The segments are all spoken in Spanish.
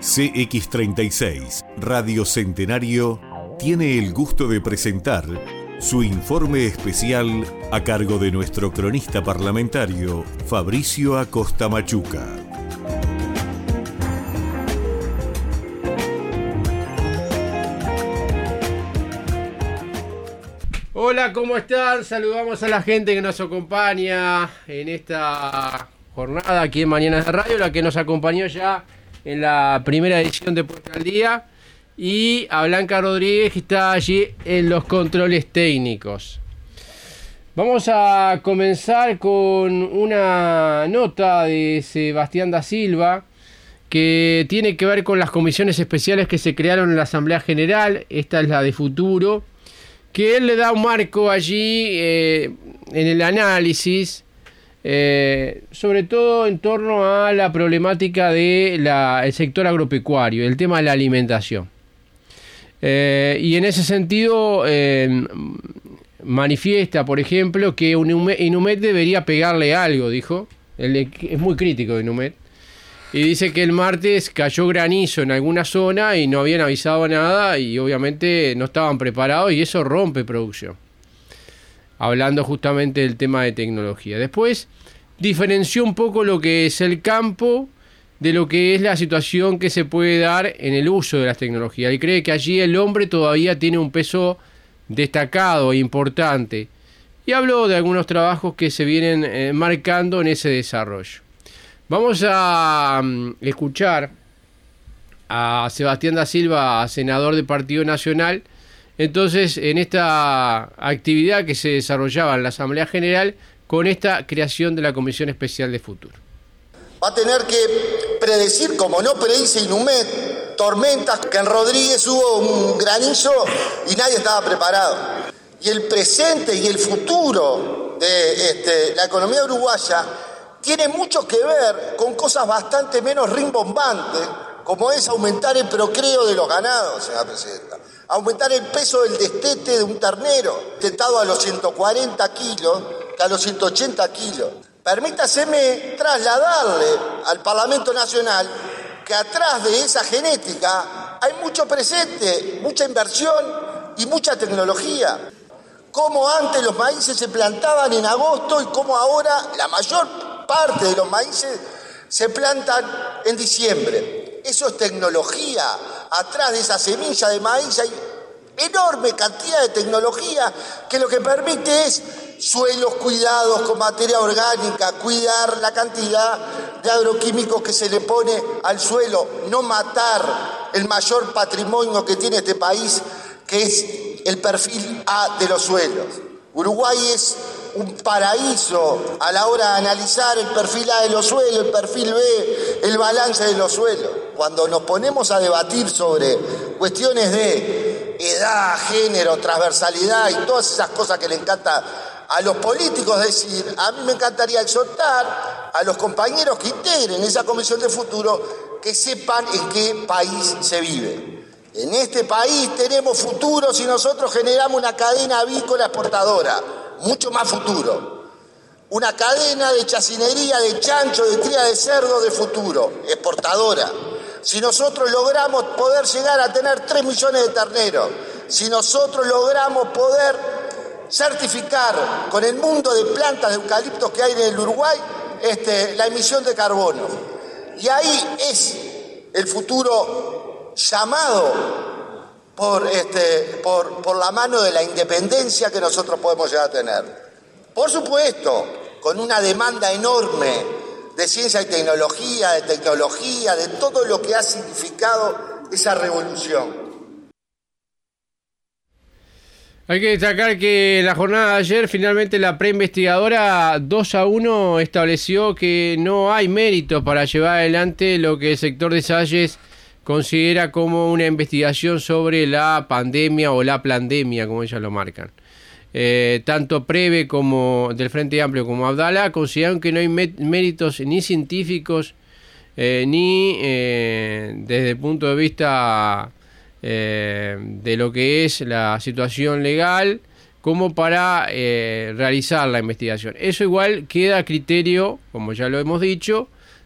CX36 Radio Centenario tiene el gusto de presentar su informe especial a cargo de nuestro cronista parlamentario Fabricio Acosta Machuca. Hola, ¿cómo están? Saludamos a la gente que nos acompaña en esta jornada aquí en Mañanas de Radio, la que nos acompañó ya en la primera edición de Puesta al Día, y a Blanca Rodríguez, que está allí en los controles técnicos. Vamos a comenzar con una nota de Sebastián da Silva que tiene que ver con las comisiones especiales que se crearon en la Asamblea General. Esta es la de Futuro, que él le da un marco allí en el análisis, sobre todo en torno a la problemática del sector agropecuario, el tema de la alimentación. Y en ese sentido manifiesta, por ejemplo, que Inumet debería pegarle algo, dijo. Él es muy crítico de Inumet. Y dice que el martes cayó granizo en alguna zona y no habían avisado nada y obviamente no estaban preparados, y eso rompe producción. Hablando justamente del tema de tecnología. Después diferenció un poco lo que es el campo de lo que es la situación que se puede dar en el uso de las tecnologías. Y cree que allí el hombre todavía tiene un peso destacado e importante. Y habló de algunos trabajos que se vienen marcando en ese desarrollo. Vamos a escuchar a Sebastián da Silva, senador del Partido Nacional, entonces en esta actividad que se desarrollaba en la Asamblea General con esta creación de la Comisión Especial de Futuro. Va a tener que predecir, como no predice Inumet, tormentas, que en Rodríguez hubo un granizo y nadie estaba preparado. Y el presente y el futuro de la economía uruguaya tiene mucho que ver con cosas bastante menos rimbombantes, como es aumentar el procreo de los ganados, señora presidenta. Aumentar el peso del destete de un ternero, tetado a los 140 kilos, que a los 180 kilos. Permítaseme trasladarle al Parlamento Nacional que atrás de esa genética hay mucho presente, mucha inversión y mucha tecnología. Cómo antes los maíces se plantaban en agosto y cómo ahora la mayor parte de los maíces se plantan en diciembre. Eso es tecnología. Atrás de esa semilla de maíz hay enorme cantidad de tecnología que lo que permite es suelos cuidados con materia orgánica, cuidar la cantidad de agroquímicos que se le pone al suelo, no matar el mayor patrimonio que tiene este país, que es el perfil A de los suelos. Uruguay es un paraíso a la hora de analizar el perfil A de los suelos, el perfil B, el balance de los suelos. Cuando nos ponemos a debatir sobre cuestiones de edad, género, transversalidad y todas esas cosas que le encanta a los políticos decir, a mí me encantaría exhortar a los compañeros que integren esa Comisión de Futuro que sepan en qué país se vive. En este país tenemos futuro si nosotros generamos una cadena avícola exportadora, mucho más futuro. Una cadena de chacinería, de chancho, de cría de cerdo de futuro, exportadora. Si nosotros logramos poder llegar a tener 3 millones de terneros, si nosotros logramos poder certificar con el mundo de plantas de eucaliptos que hay en el Uruguay, la emisión de carbono. Y ahí es el futuro llamado por la mano de la independencia que nosotros podemos llegar a tener. Por supuesto, con una demanda enorme de ciencia y tecnología, de todo lo que ha significado esa revolución. Hay que destacar que en la jornada de ayer finalmente la preinvestigadora 2-1 estableció que no hay mérito para llevar adelante lo que el sector de Salles considera como una investigación sobre la pandemia o la plandemia, como ellas lo marcan. Tanto Preve como del Frente Amplio como Abdala consideran que no hay méritos ni científicos ni desde el punto de vista de lo que es la situación legal como para realizar la investigación. Eso igual queda a criterio, como ya lo hemos dicho,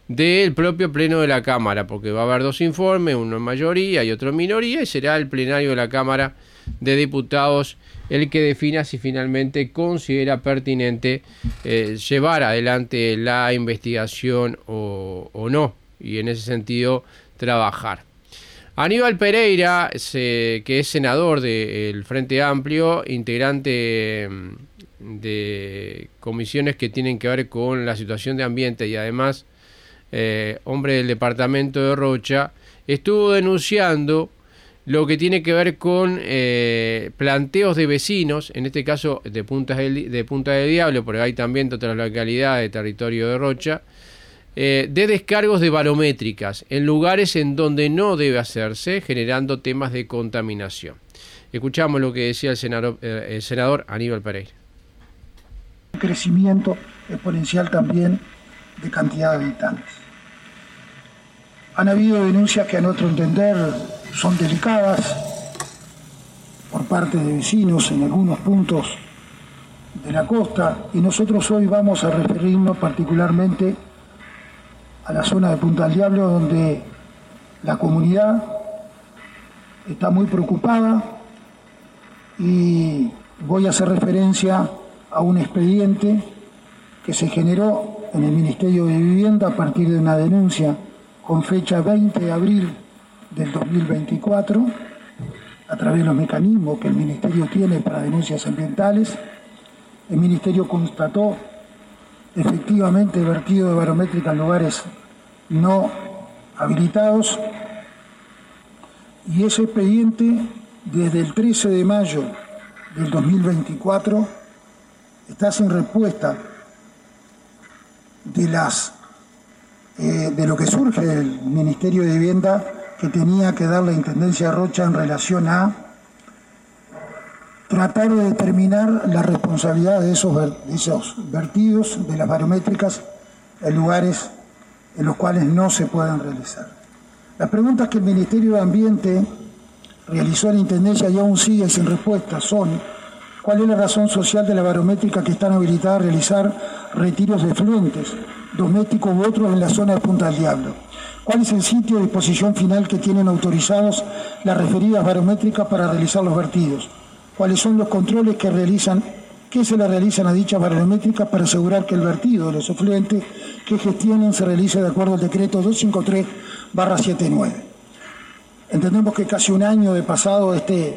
del propio pleno de la Cámara, porque va a haber dos informes, uno en mayoría y otro en minoría, y será el plenario de la Cámara de Diputados el que defina si finalmente considera pertinente llevar adelante la investigación o no, y en ese sentido trabajar. Aníbal Pereira, que es senador del Frente Amplio, integrante de comisiones que tienen que ver con la situación de ambiente y además hombre del departamento de Rocha, estuvo denunciando lo que tiene que ver con planteos de vecinos, en este caso de Punta del Diablo, porque hay también de otras localidades de territorio de Rocha, de descargos de barométricas en lugares en donde no debe hacerse, generando temas de contaminación. Escuchamos lo que decía el senador Aníbal Pereira. Un crecimiento exponencial también de cantidad de habitantes. Han habido denuncias que a nuestro entender son delicadas por parte de vecinos en algunos puntos de la costa, y nosotros hoy vamos a referirnos particularmente a la zona de Punta del Diablo, donde la comunidad está muy preocupada, y voy a hacer referencia a un expediente que se generó en el Ministerio de Vivienda a partir de una denuncia con fecha 20 de abril del 2024, a través de los mecanismos que el Ministerio tiene para denuncias ambientales. El Ministerio constató efectivamente vertido de barométrica en lugares no habilitados, y ese expediente desde el 13 de mayo del 2024 está sin respuesta de lo que surge del Ministerio de Vivienda, que tenía que dar la Intendencia de Rocha en relación a tratar de determinar la responsabilidad de esos vertidos de las barométricas en lugares en los cuales no se pueden realizar. Las preguntas que el Ministerio de Ambiente realizó a la Intendencia y aún sigue sin respuesta son: ¿cuál es la razón social de la barométrica que están habilitadas a realizar retiros de efluentes, domésticos u otros en la zona de Punta del Diablo? ¿Cuál es el sitio de disposición final que tienen autorizados las referidas barométricas para realizar los vertidos? ¿Cuáles son los controles que se le realizan a dichas barométricas para asegurar que el vertido de los efluentes que gestionen se realice de acuerdo al decreto 253/79? Entendemos que casi un año de pasado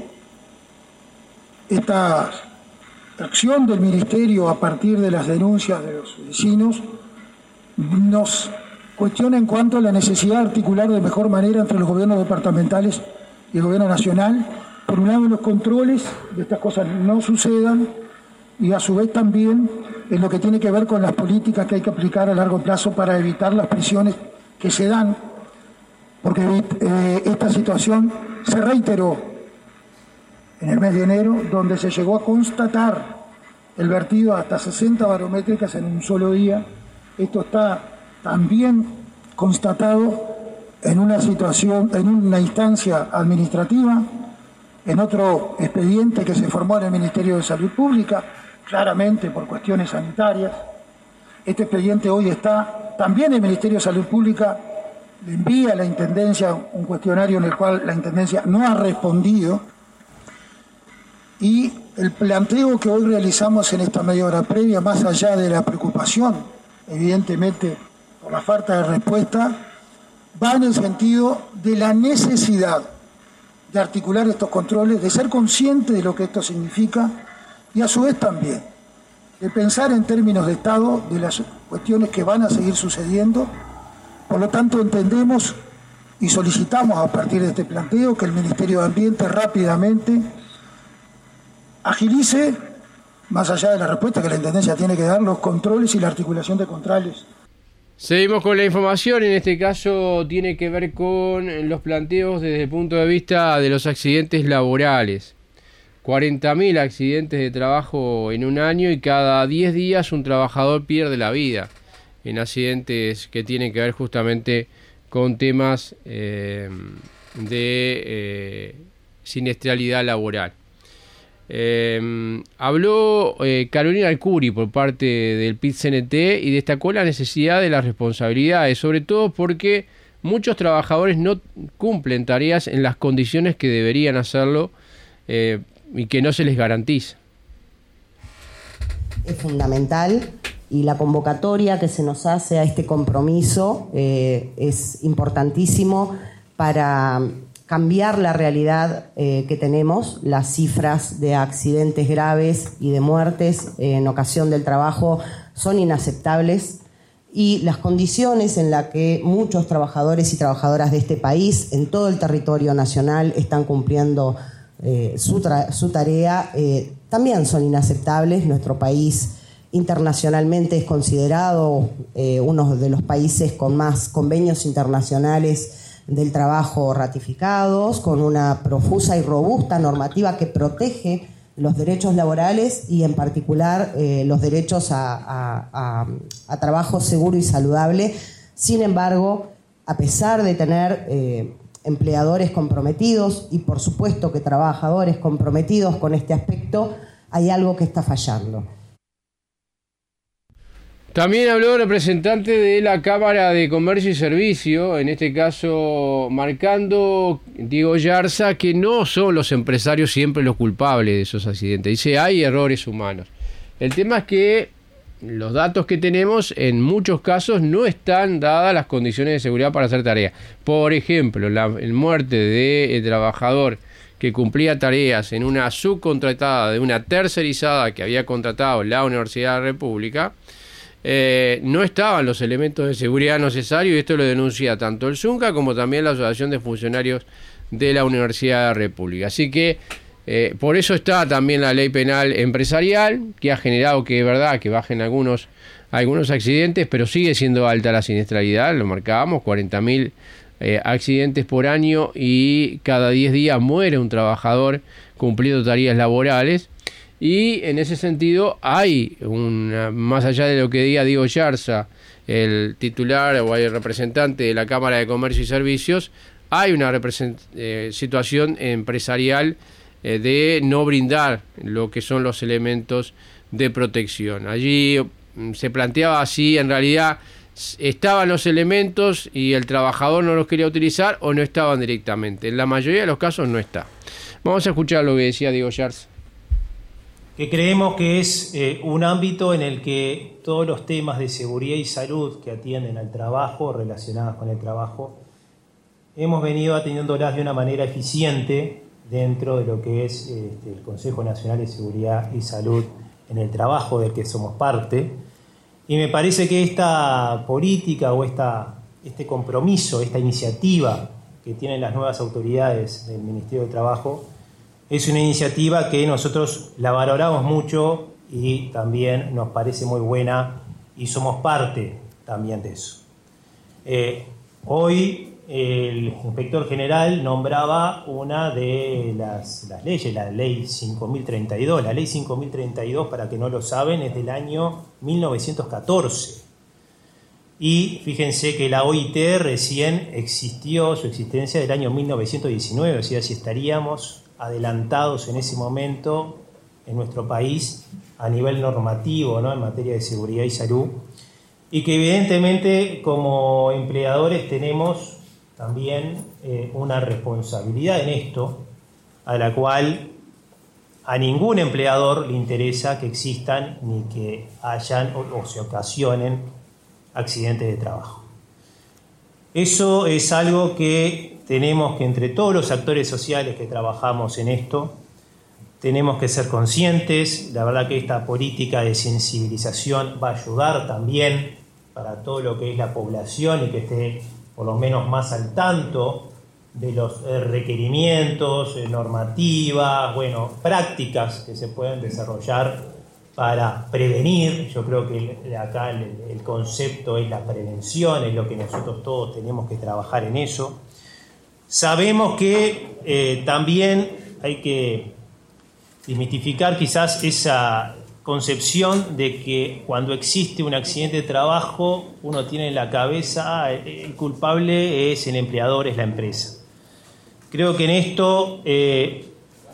esta acción del Ministerio, a partir de las denuncias de los vecinos, nos cuestiona en cuanto a la necesidad de articular de mejor manera entre los gobiernos departamentales y el gobierno nacional. Por un lado, los controles de estas cosas no sucedan, y a su vez también en lo que tiene que ver con las políticas que hay que aplicar a largo plazo para evitar las presiones que se dan, porque esta situación se reiteró en el mes de enero, donde se llegó a constatar el vertido hasta 60 barométricas en un solo día. Esto está también constatado en una situación, en una instancia administrativa, en otro expediente que se formó en el Ministerio de Salud Pública, claramente por cuestiones sanitarias. Este expediente hoy está también en el Ministerio de Salud Pública, le envía a la Intendencia un cuestionario en el cual la Intendencia no ha respondido, y el planteo que hoy realizamos en esta media hora previa, más allá de la preocupación, evidentemente, por la falta de respuesta, va en el sentido de la necesidad de articular estos controles, de ser consciente de lo que esto significa, y a su vez también de pensar en términos de Estado de las cuestiones que van a seguir sucediendo. Por lo tanto, entendemos y solicitamos a partir de este planteo que el Ministerio de Ambiente rápidamente agilice, más allá de la respuesta que la Intendencia tiene que dar, los controles y la articulación de controles. Seguimos con la información, en este caso tiene que ver con los planteos desde el punto de vista de los accidentes laborales. 40.000 accidentes de trabajo en un año, y cada 10 días un trabajador pierde la vida en accidentes que tienen que ver justamente con temas de siniestralidad laboral. Habló Carolina Arcuri por parte del PIT-CNT y destacó la necesidad de las responsabilidades, sobre todo porque muchos trabajadores no cumplen tareas en las condiciones que deberían hacerlo y que no se les garantiza. Es fundamental y la convocatoria que se nos hace a este compromiso es importantísimo para cambiar la realidad que tenemos. Las cifras de accidentes graves y de muertes en ocasión del trabajo son inaceptables y las condiciones en las que muchos trabajadores y trabajadoras de este país en todo el territorio nacional están cumpliendo su tarea también son inaceptables. Nuestro país internacionalmente es considerado uno de los países con más convenios internacionales del trabajo ratificados, con una profusa y robusta normativa que protege los derechos laborales y en particular los derechos a trabajo seguro y saludable. Sin embargo, a pesar de tener empleadores comprometidos y por supuesto que trabajadores comprometidos con este aspecto, hay algo que está fallando. También habló el representante de la Cámara de Comercio y Servicio, en este caso marcando, Diego Yarza, que no son los empresarios siempre los culpables de esos accidentes. Dice, hay errores humanos. El tema es que los datos que tenemos en muchos casos no están dadas las condiciones de seguridad para hacer tareas. Por ejemplo, la muerte de trabajador que cumplía tareas en una subcontratada de una tercerizada que había contratado la Universidad de la República. No estaban los elementos de seguridad necesarios y esto lo denuncia tanto el ZUNCA como también la Asociación de Funcionarios de la Universidad de la República. Así que por eso está también la ley penal empresarial, que ha generado que es verdad que bajen algunos accidentes, pero sigue siendo alta la siniestralidad, lo marcábamos, 40.000 accidentes por año y cada 10 días muere un trabajador cumpliendo tareas laborales. Y en ese sentido hay más allá de lo que diga Diego Yarza, el titular o el representante de la Cámara de Comercio y Servicios, hay una situación empresarial de no brindar lo que son los elementos de protección. Allí se planteaba así, en realidad estaban los elementos y el trabajador no los quería utilizar o no estaban directamente. En la mayoría de los casos no está. Vamos a escuchar lo que decía Diego Yarza. Que creemos que es un ámbito en el que todos los temas de seguridad y salud que atienden al trabajo, relacionados con el trabajo, hemos venido atendiéndolas de una manera eficiente dentro de lo que es el Consejo Nacional de Seguridad y Salud en el trabajo del que somos parte. Y me parece que esta política o este compromiso, esta iniciativa que tienen las nuevas autoridades del Ministerio de Trabajo, es una iniciativa que nosotros la valoramos mucho y también nos parece muy buena y somos parte también de eso. Hoy el inspector general nombraba una de las leyes, la ley 5.032. La ley 5.032, para que no lo saben, es del año 1914. Y fíjense que la OIT recién existió, su existencia del año 1919, o sea, si estaríamos adelantados en ese momento en nuestro país a nivel normativo, ¿no?, en materia de seguridad y salud, y que evidentemente como empleadores tenemos también una responsabilidad en esto, a la cual a ningún empleador le interesa que existan ni que hayan o se ocasionen accidentes de trabajo. Eso es algo que tenemos que, entre todos los actores sociales que trabajamos en esto, tenemos que ser conscientes. La verdad que esta política de sensibilización va a ayudar también para todo lo que es la población y que esté por lo menos más al tanto de los requerimientos, normativas, prácticas que se pueden desarrollar para prevenir. Yo creo que acá el concepto es la prevención, es lo que nosotros todos tenemos que trabajar en eso. Sabemos que también hay que desmitificar quizás esa concepción de que cuando existe un accidente de trabajo uno tiene en la cabeza el culpable es el empleador, es la empresa. Creo que en esto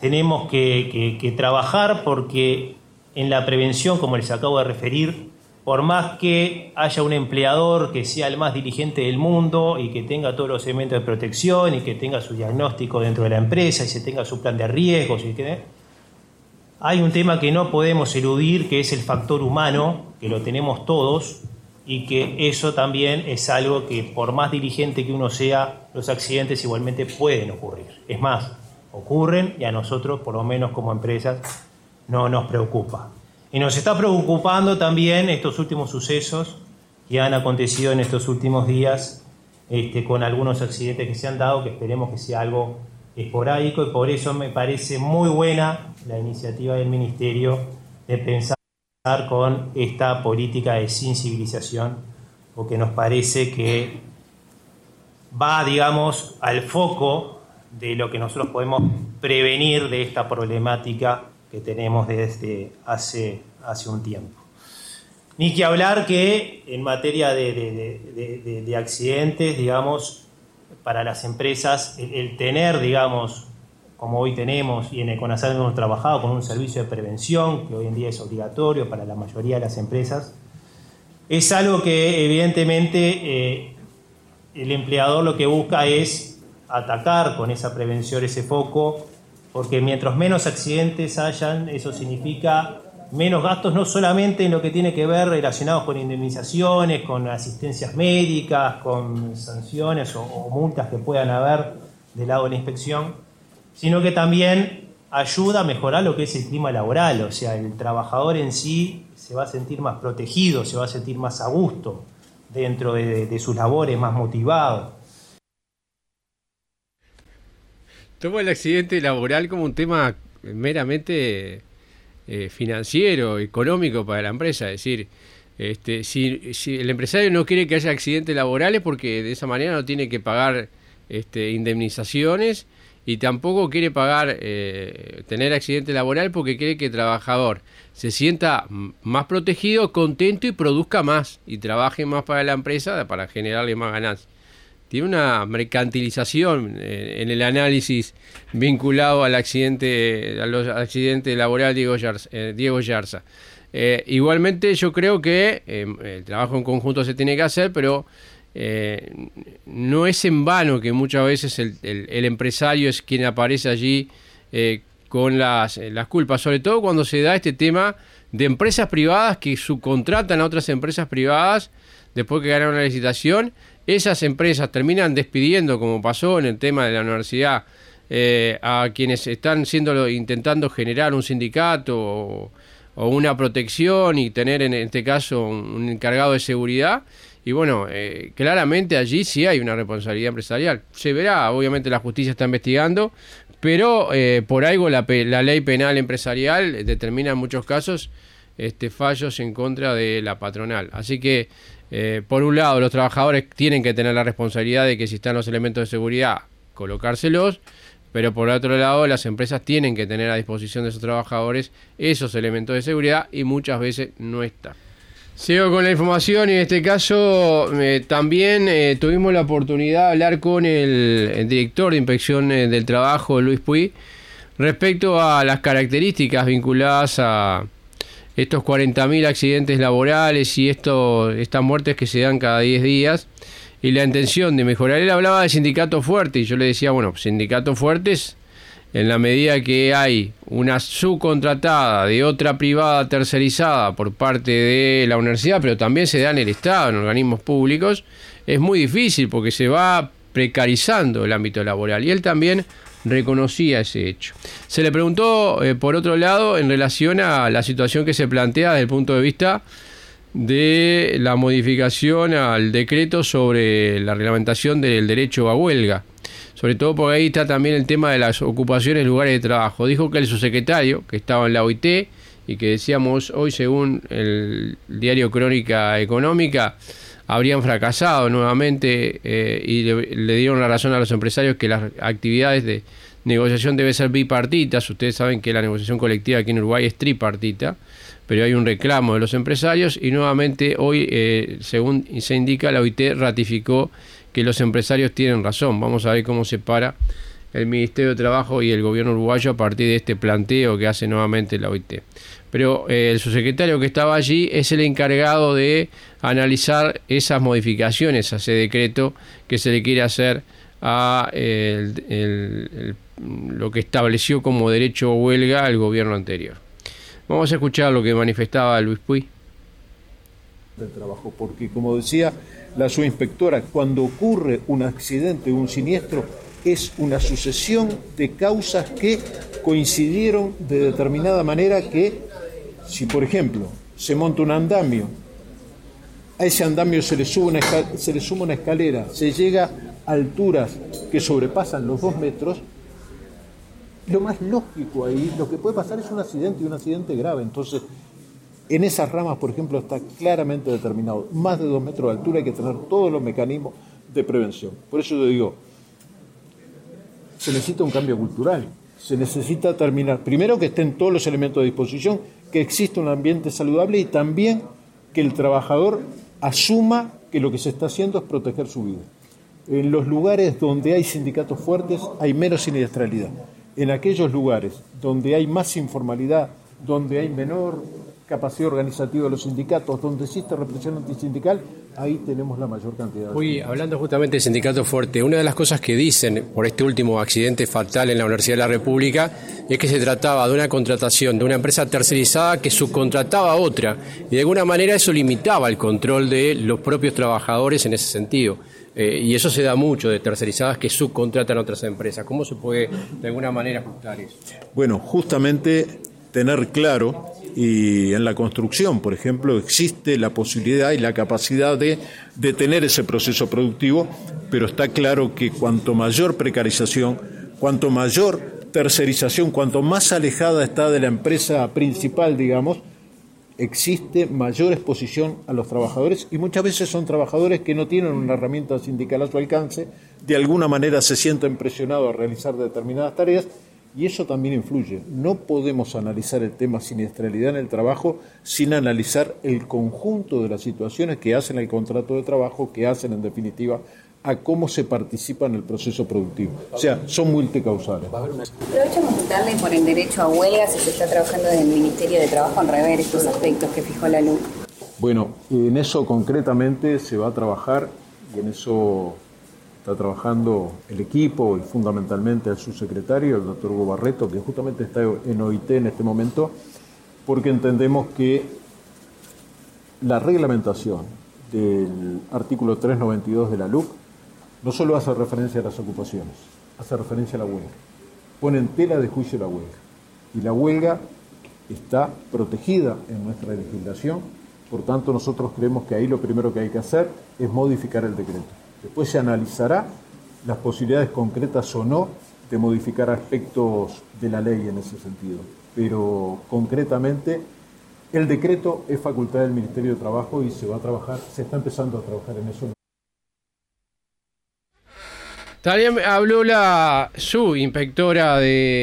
tenemos que trabajar porque en la prevención, como les acabo de referir, por más que haya un empleador que sea el más diligente del mundo y que tenga todos los elementos de protección y que tenga su diagnóstico dentro de la empresa y se tenga su plan de riesgos, hay un tema que no podemos eludir, que es el factor humano, que lo tenemos todos, y que eso también es algo que por más diligente que uno sea, los accidentes igualmente pueden ocurrir. Es más, ocurren y a nosotros, por lo menos como empresas, no nos preocupa. Y nos está preocupando también estos últimos sucesos que han acontecido en estos últimos días, con algunos accidentes que se han dado, que esperemos que sea algo esporádico, y por eso me parece muy buena la iniciativa del Ministerio de pensar con esta política de sensibilización, porque nos parece que va, digamos, al foco de lo que nosotros podemos prevenir de esta problemática que tenemos desde hace un tiempo. Ni que hablar que en materia de accidentes, digamos, para las empresas, el tener, digamos, como hoy tenemos, y en el CONASAL hemos trabajado con un servicio de prevención, que hoy en día es obligatorio para la mayoría de las empresas, es algo que evidentemente el empleador lo que busca es atacar con esa prevención ese foco, porque mientras menos accidentes hayan, eso significa menos gastos, no solamente en lo que tiene que ver relacionados con indemnizaciones, con asistencias médicas, con sanciones o multas que puedan haber del lado de la inspección, sino que también ayuda a mejorar lo que es el clima laboral. O sea, el trabajador en sí se va a sentir más protegido, se va a sentir más a gusto dentro de sus labores, más motivado. Tomo el accidente laboral como un tema meramente financiero, económico para la empresa. Es decir, si el empresario no quiere que haya accidentes laborales, porque de esa manera no tiene que pagar indemnizaciones, y tampoco quiere pagar tener accidente laboral porque quiere que el trabajador se sienta más protegido, contento y produzca más y trabaje más para la empresa para generarle más ganancias. Tiene una mercantilización en el análisis vinculado al accidente, a los accidentes laborales Diego Yarza. Igualmente yo creo que el trabajo en conjunto se tiene que hacer, pero no es en vano que muchas veces el empresario es quien aparece allí con las culpas, sobre todo cuando se da este tema de empresas privadas que subcontratan a otras empresas privadas después que ganaron la licitación. Esas empresas terminan despidiendo, como pasó en el tema de la universidad, a quienes están intentando generar un sindicato o una protección y tener en este caso un encargado de seguridad. Y bueno, claramente allí sí hay una responsabilidad empresarial. Se verá, obviamente la justicia está investigando, pero por algo la ley penal empresarial determina en muchos casos fallos en contra de la patronal. Así que, por un lado, los trabajadores tienen que tener la responsabilidad de que si están los elementos de seguridad, colocárselos, pero por otro lado, las empresas tienen que tener a disposición de sus trabajadores esos elementos de seguridad y muchas veces no están. Sigo con la información y en este caso también tuvimos la oportunidad de hablar con el director de Inspección del Trabajo, Luis Puy, respecto a las características vinculadas a estos 40.000 accidentes laborales y estas muertes que se dan cada 10 días y la intención de mejorar. Él hablaba de sindicatos fuertes y yo le decía, bueno, sindicatos fuertes en la medida que hay una subcontratada de otra privada tercerizada por parte de la universidad, pero también se da en el Estado, en organismos públicos, es muy difícil porque se va precarizando el ámbito laboral. Y él también reconocía ese hecho. Se le preguntó, por otro lado, en relación a la situación que se plantea desde el punto de vista de la modificación al decreto sobre la reglamentación del derecho a huelga. Sobre todo porque ahí está también el tema de las ocupaciones en lugares de trabajo. Dijo que el subsecretario, que estaba en la OIT y que decíamos hoy, según el diario Crónica Económica, habrían fracasado nuevamente y le dieron la razón a los empresarios que las actividades de negociación deben ser bipartitas. Ustedes saben que la negociación colectiva aquí en Uruguay es tripartita, pero hay un reclamo de los empresarios y nuevamente hoy, según se indica, la OIT ratificó que los empresarios tienen razón. Vamos a ver cómo se para el Ministerio de Trabajo y el gobierno uruguayo a partir de este planteo que hace nuevamente la OIT. Pero el subsecretario que estaba allí es el encargado de analizar esas modificaciones a ese decreto que se le quiere hacer a lo que estableció como derecho a huelga el gobierno anterior. Vamos a escuchar lo que manifestaba Luis Puig. Del trabajo, porque como decía la subinspectora, cuando ocurre un accidente, un siniestro, es una sucesión de causas que coincidieron de determinada manera que, si por ejemplo se monta un andamio, a ese andamio se le suma una escalera, se llega a alturas que sobrepasan los 2 metros, lo más lógico ahí, lo que puede pasar es un accidente y un accidente grave. Entonces, en esas ramas, por ejemplo, está claramente determinado, más de 2 metros de altura hay que tener todos los mecanismos de prevención. Por eso yo digo, se necesita un cambio cultural, se necesita terminar, primero que estén todos los elementos a disposición, que exista un ambiente saludable y también que el trabajador asuma que lo que se está haciendo es proteger su vida. En los lugares donde hay sindicatos fuertes hay menos siniestralidad. En aquellos lugares donde hay más informalidad, donde hay menor capacidad organizativa de los sindicatos, donde existe represión antisindical, ahí tenemos la mayor cantidad. Hoy, hablando justamente de sindicatos fuertes, una de las cosas que dicen por este último accidente fatal en la Universidad de la República es que se trataba de una contratación de una empresa tercerizada que subcontrataba a otra, y de alguna manera eso limitaba el control de los propios trabajadores en ese sentido. Y eso se da mucho de tercerizadas que subcontratan a otras empresas. ¿Cómo se puede de alguna manera ajustar eso? Bueno, justamente tener claro, y en la construcción, por ejemplo, existe la posibilidad y la capacidad de detener ese proceso productivo, pero está claro que cuanto mayor precarización, cuanto mayor tercerización, cuanto más alejada está de la empresa principal, digamos, existe mayor exposición a los trabajadores, y muchas veces son trabajadores que no tienen una herramienta sindical a su alcance, de alguna manera se sienten presionados a realizar determinadas tareas, y eso también influye. No podemos analizar el tema siniestralidad en el trabajo sin analizar el conjunto de las situaciones que hacen al contrato de trabajo, que hacen en definitiva a cómo se participa en el proceso productivo. O sea, son multicausales. Aprovecho a consultarle por el derecho a huelga, si se está trabajando desde el Ministerio de Trabajo en rever estos aspectos que fijó la LUC. Bueno, en eso concretamente se va a trabajar, y en eso está trabajando el equipo y fundamentalmente el subsecretario, el doctor Hugo Barreto, que justamente está en OIT en este momento, porque entendemos que la reglamentación del artículo 392 de la LUC no solo hace referencia a las ocupaciones, hace referencia a la huelga. Pone en tela de juicio la huelga. Y la huelga está protegida en nuestra legislación, por tanto nosotros creemos que ahí lo primero que hay que hacer es modificar el decreto. Después se analizará las posibilidades concretas o no de modificar aspectos de la ley en ese sentido. Pero concretamente el decreto es facultad del Ministerio de Trabajo y se va a trabajar, se está empezando a trabajar en eso. También habló la subinspectora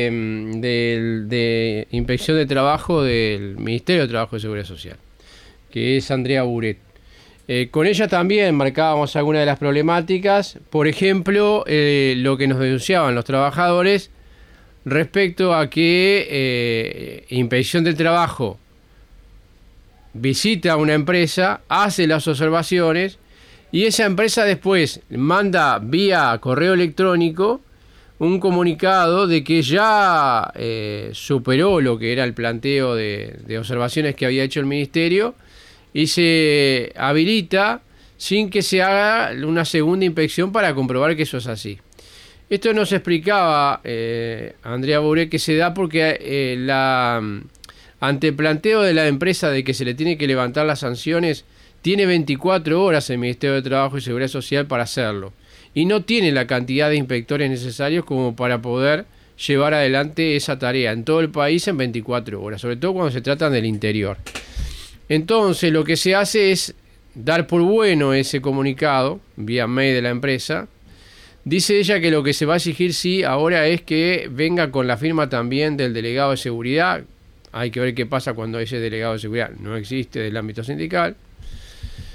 de Inspección de Trabajo del Ministerio de Trabajo y Seguridad Social, que es Andrea Buret. Con ella también marcábamos algunas de las problemáticas, por ejemplo, lo que nos denunciaban los trabajadores respecto a que Inspección del Trabajo visita a una empresa, hace las observaciones y esa empresa después manda vía correo electrónico un comunicado de que ya superó lo que era el planteo de observaciones que había hecho el Ministerio y se habilita sin que se haga una segunda inspección para comprobar que eso es así. Esto nos explicaba Andrea Bouré, que se da porque ante el planteo de la empresa de que se le tiene que levantar las sanciones, tiene 24 horas el Ministerio de Trabajo y Seguridad Social para hacerlo. Y no tiene la cantidad de inspectores necesarios como para poder llevar adelante esa tarea en todo el país en 24 horas, sobre todo cuando se tratan del interior. Entonces lo que se hace es dar por bueno ese comunicado vía mail de la empresa. Dice ella que lo que se va a exigir sí ahora es que venga con la firma también del delegado de seguridad. Hay que ver qué pasa cuando ese delegado de seguridad no existe del ámbito sindical.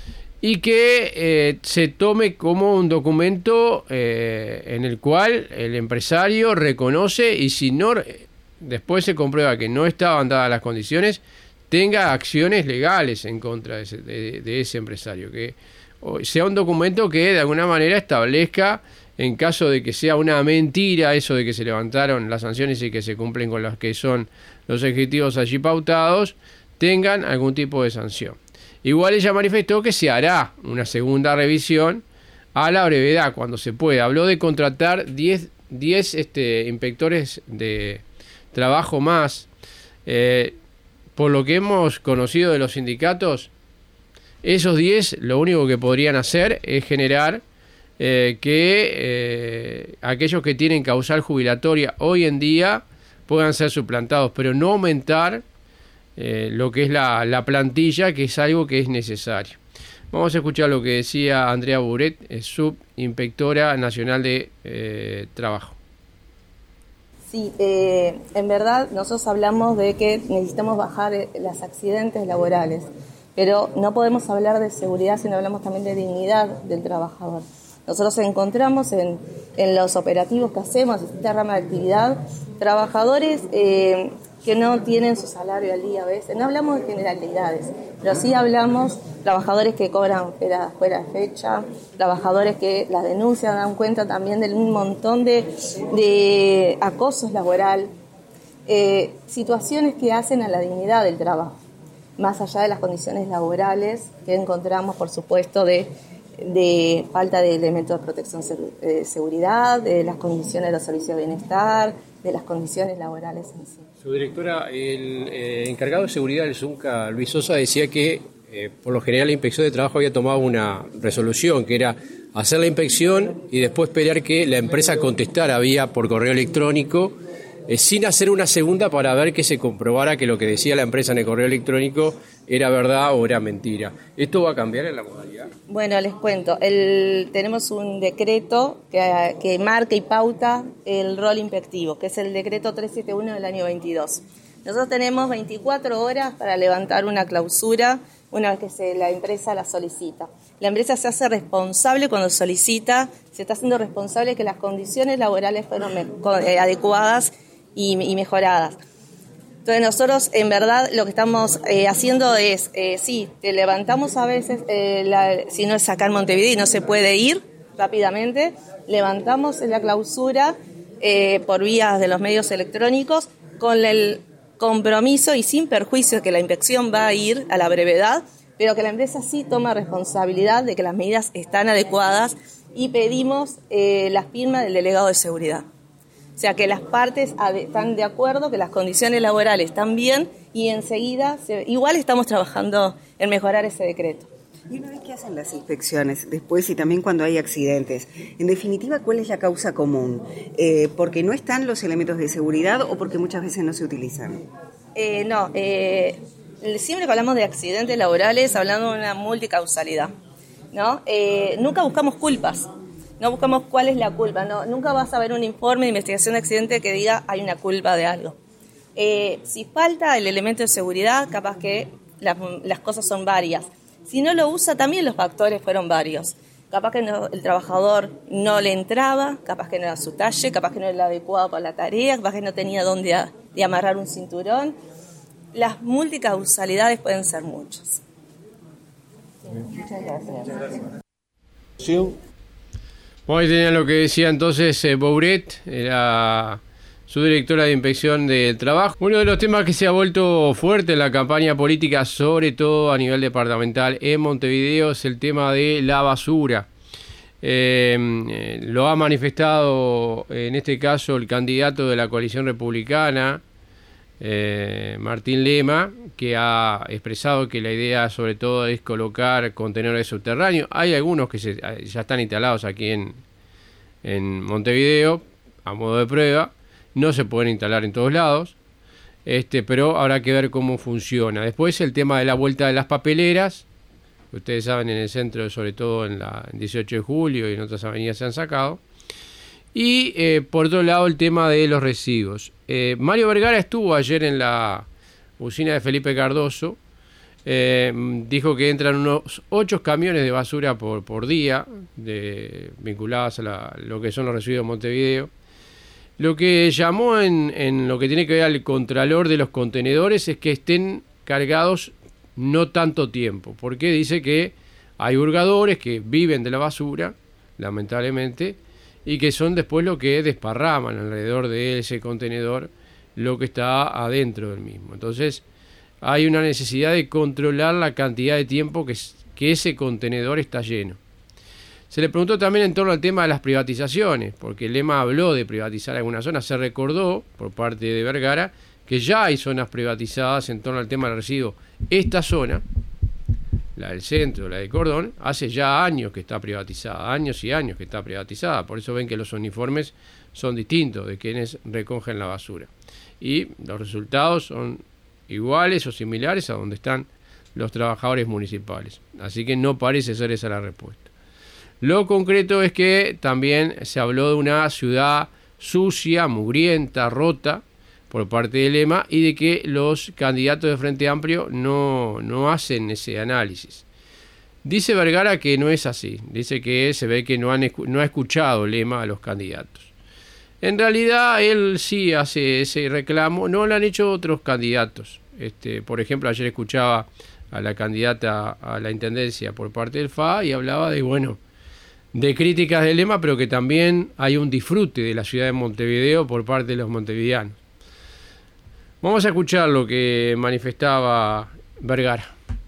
y que se tome como un documento en el cual el empresario reconoce, y si no después se comprueba que no estaban dadas las condiciones, tenga acciones legales en contra de ese empresario, que sea un documento que de alguna manera establezca, en caso de que sea una mentira eso de que se levantaron las sanciones y que se cumplen con los que son los objetivos allí pautados, tengan algún tipo de sanción. Igual ella manifestó que se hará una segunda revisión a la brevedad, cuando se pueda. Habló de contratar 10 inspectores de trabajo más. Por lo que hemos conocido de los sindicatos, esos 10 lo único que podrían hacer es generar que aquellos que tienen causal jubilatoria hoy en día puedan ser suplantados, pero no aumentar lo que es la plantilla, que es algo que es necesario. Vamos a escuchar lo que decía Andrea Bouret, subinspectora nacional de trabajo. Sí, en verdad nosotros hablamos de que necesitamos bajar los accidentes laborales, pero no podemos hablar de seguridad si no hablamos también de dignidad del trabajador. Nosotros encontramos en los operativos que hacemos, en esta rama de actividad, trabajadores que no tienen su salario al día a veces. No hablamos de generalidades, pero sí hablamos trabajadores que cobran fuera de fecha, trabajadores que las denuncias dan cuenta también de un montón de acosos laboral, situaciones que hacen a la dignidad del trabajo, más allá de las condiciones laborales que encontramos, por supuesto, de falta de elementos de protección de seguridad, de las condiciones de los servicios de bienestar, de las condiciones laborales en sí. Su directora, el encargado de seguridad del Zunca, Luis Sosa, decía que por lo general la inspección de trabajo había tomado una resolución, que era hacer la inspección y después esperar que la empresa contestara vía por correo electrónico, sin hacer una segunda para ver que se comprobara que lo que decía la empresa en el correo electrónico era verdad o era mentira. ¿Esto va a cambiar en la modalidad? Bueno, les cuento. Tenemos un decreto que marca y pauta el rol inspectivo, que es el decreto 371 del año 22. Nosotros tenemos 24 horas para levantar una clausura una vez que la empresa la solicita. La empresa se hace responsable cuando solicita, se está haciendo responsable de que las condiciones laborales fueron adecuadas y mejoradas. Entonces nosotros en verdad lo que estamos haciendo es, sí, te levantamos a veces, si no es acá en Montevideo y no se puede ir rápidamente, levantamos la clausura por vías de los medios electrónicos con el compromiso y sin perjuicio que la inspección va a ir a la brevedad, pero que la empresa sí toma responsabilidad de que las medidas están adecuadas y pedimos la firma del delegado de seguridad. O sea, que las partes están de acuerdo, que las condiciones laborales están bien y enseguida, igual estamos trabajando en mejorar ese decreto. Y una vez que hacen las inspecciones, después y también cuando hay accidentes, en definitiva, ¿cuál es la causa común? ¿Porque no están los elementos de seguridad o porque muchas veces no se utilizan? Siempre que hablamos de accidentes laborales, hablamos de una multicausalidad, ¿no? Nunca buscamos culpas. No buscamos cuál es la culpa, nunca vas a ver un informe de investigación de accidente que diga hay una culpa de algo. Si falta el elemento de seguridad, capaz que las cosas son varias. Si no lo usa, también los factores fueron varios. Capaz que el trabajador no le entraba, capaz que no era su talle, capaz que no era el adecuado para la tarea, capaz que no tenía dónde de amarrar un cinturón. Las multicausalidades pueden ser muchas. Muchas gracias. Bueno, ahí tenía lo que decía entonces Bouret, era su directora de inspección de trabajo. Uno de los temas que se ha vuelto fuerte en la campaña política, sobre todo a nivel departamental en Montevideo, es el tema de la basura. Lo ha manifestado en este caso el candidato de la coalición republicana, Martín Lema, que ha expresado que la idea sobre todo es colocar contenedores subterráneos. Hay algunos que ya están instalados aquí en Montevideo a modo de prueba. No se pueden instalar en todos lados, pero habrá que ver cómo funciona. Después el tema de la vuelta de las papeleras, que ustedes saben en el centro, sobre todo en 18 de julio y en otras avenidas se han sacado. Y por otro lado el tema de los residuos. Mario Vergara estuvo ayer en la usina de Felipe Cardoso Dijo que entran unos 8 camiones de basura por día, vinculadas a lo que son los residuos de Montevideo. Lo que llamó en lo que tiene que ver al contralor de los contenedores es que estén cargados no tanto tiempo, porque dice que hay hurgadores que viven de la basura, lamentablemente, y que son después lo que desparraman alrededor de ese contenedor lo que está adentro del mismo. Entonces hay una necesidad de controlar la cantidad de tiempo que ese contenedor está lleno. Se le preguntó también en torno al tema de las privatizaciones, porque Lema habló de privatizar algunas zonas. Se recordó por parte de Vergara que ya hay zonas privatizadas en torno al tema del residuo. Esta zona, la del centro, la de Cordón, hace ya años que está privatizada, años y años que está privatizada. Por eso ven que los uniformes son distintos de quienes recogen la basura. Y los resultados son iguales o similares a donde están los trabajadores municipales. Así que no parece ser esa la respuesta. Lo concreto es que también se habló de una ciudad sucia, mugrienta, rota por parte de Lema, y de que los candidatos de Frente Amplio no hacen ese análisis. Dice Vergara que no es así. Dice que se ve que no ha escuchado Lema a los candidatos. En realidad él sí hace ese reclamo. No lo han hecho otros candidatos. Por ejemplo, ayer escuchaba a la candidata a la intendencia por parte del FA y hablaba de críticas de Lema, pero que también hay un disfrute de la ciudad de Montevideo por parte de los montevideanos. Vamos a escuchar lo que manifestaba Vergara.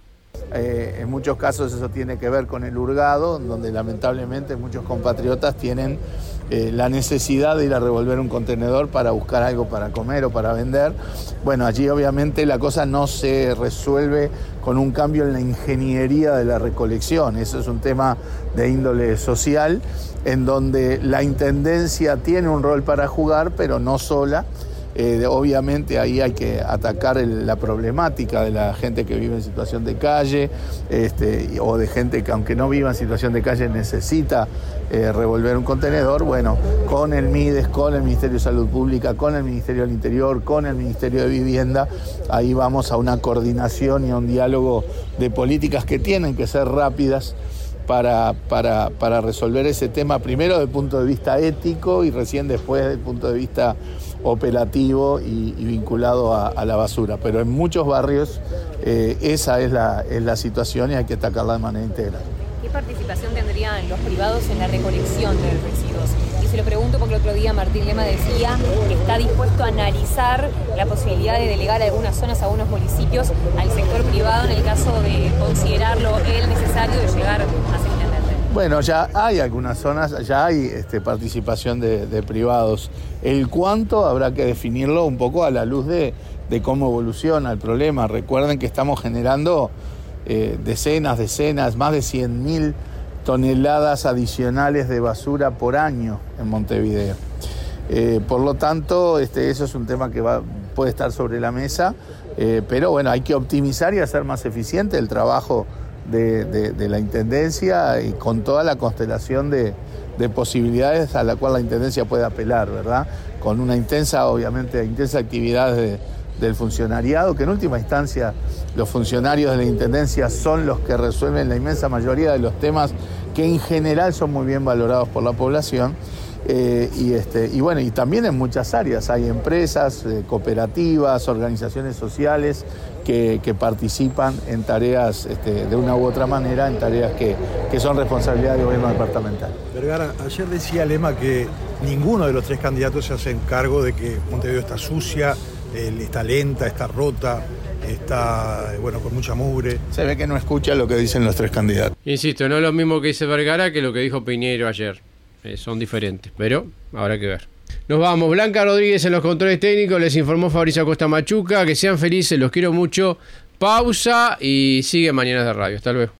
En muchos casos eso tiene que ver con el hurgado, donde lamentablemente muchos compatriotas tienen la necesidad de ir a revolver un contenedor para buscar algo para comer o para vender. Bueno, allí obviamente la cosa no se resuelve con un cambio en la ingeniería de la recolección. Eso es un tema de índole social, en donde la intendencia tiene un rol para jugar, pero no sola. Obviamente ahí hay que atacar la problemática de la gente que vive en situación de calle, o de gente que aunque no viva en situación de calle necesita revolver un contenedor. Bueno, con el MIDES, con el Ministerio de Salud Pública, con el Ministerio del Interior, con el Ministerio de Vivienda, ahí vamos a una coordinación y a un diálogo de políticas que tienen que ser rápidas para resolver ese tema, primero desde el punto de vista ético y recién después desde el punto de vista operativo y vinculado a la basura. Pero en muchos barrios esa es la situación y hay que atacarla de manera integral. ¿Qué participación tendrían los privados en la recolección de residuos? Y se lo pregunto porque el otro día Martín Lema decía que está dispuesto a analizar la posibilidad de delegar algunas zonas a algunos municipios al sector privado en el caso de considerarlo él necesario de llegar a ser intendente. Bueno, ya hay algunas zonas, ya hay participación de privados. El cuánto habrá que definirlo un poco a la luz de cómo evoluciona el problema. Recuerden que estamos generando decenas, más de 100.000 toneladas adicionales de basura por año en Montevideo. Por lo tanto, eso es un tema que puede estar sobre la mesa, pero bueno, hay que optimizar y hacer más eficiente el trabajo de la Intendencia y con toda la constelación de posibilidades a la cual la Intendencia puede apelar, ¿verdad? Con una intensa actividad del funcionariado, que en última instancia los funcionarios de la Intendencia son los que resuelven la inmensa mayoría de los temas que en general son muy bien valorados por la población. Y bueno, y también en muchas áreas hay empresas, cooperativas, organizaciones sociales que participan en tareas de una u otra manera, en tareas que son responsabilidad del gobierno departamental. Vergara, ayer decía Lema que ninguno de los tres candidatos se hacen cargo de que Montevideo está sucia, está lenta, está rota, está con mucha mugre. Se ve que no escucha lo que dicen los tres candidatos. Insisto, no es lo mismo que dice Vergara que lo que dijo Piñero ayer. Son diferentes, pero habrá que ver. Nos vamos. Blanca Rodríguez en los controles técnicos. Les informó Fabricio Acosta Machuca. Que sean felices, los quiero mucho. Pausa y sigue Mañanas de Radio. Hasta luego.